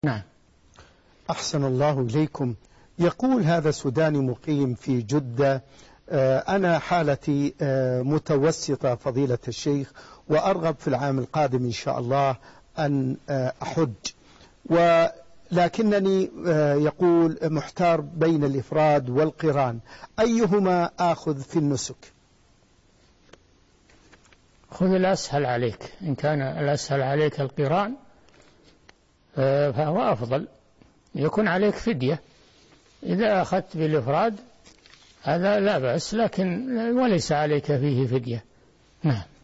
نعم. أحسن الله إليكم. يقول هذا سوداني مقيم في جدة: أنا حالتي متوسطة فضيلة الشيخ، وأرغب في العام القادم إن شاء الله أن أحج، ولكنني يقول محتار بين الإفراد والقران، أيهما آخذ في النسك؟ خذ الأسهل عليك. إن كان الأسهل عليك القران فهو أفضل، يكون عليك فدية. إذا أخذت بالإفراد هذا لا بأس، لكن وليس عليك فيه فدية. نعم.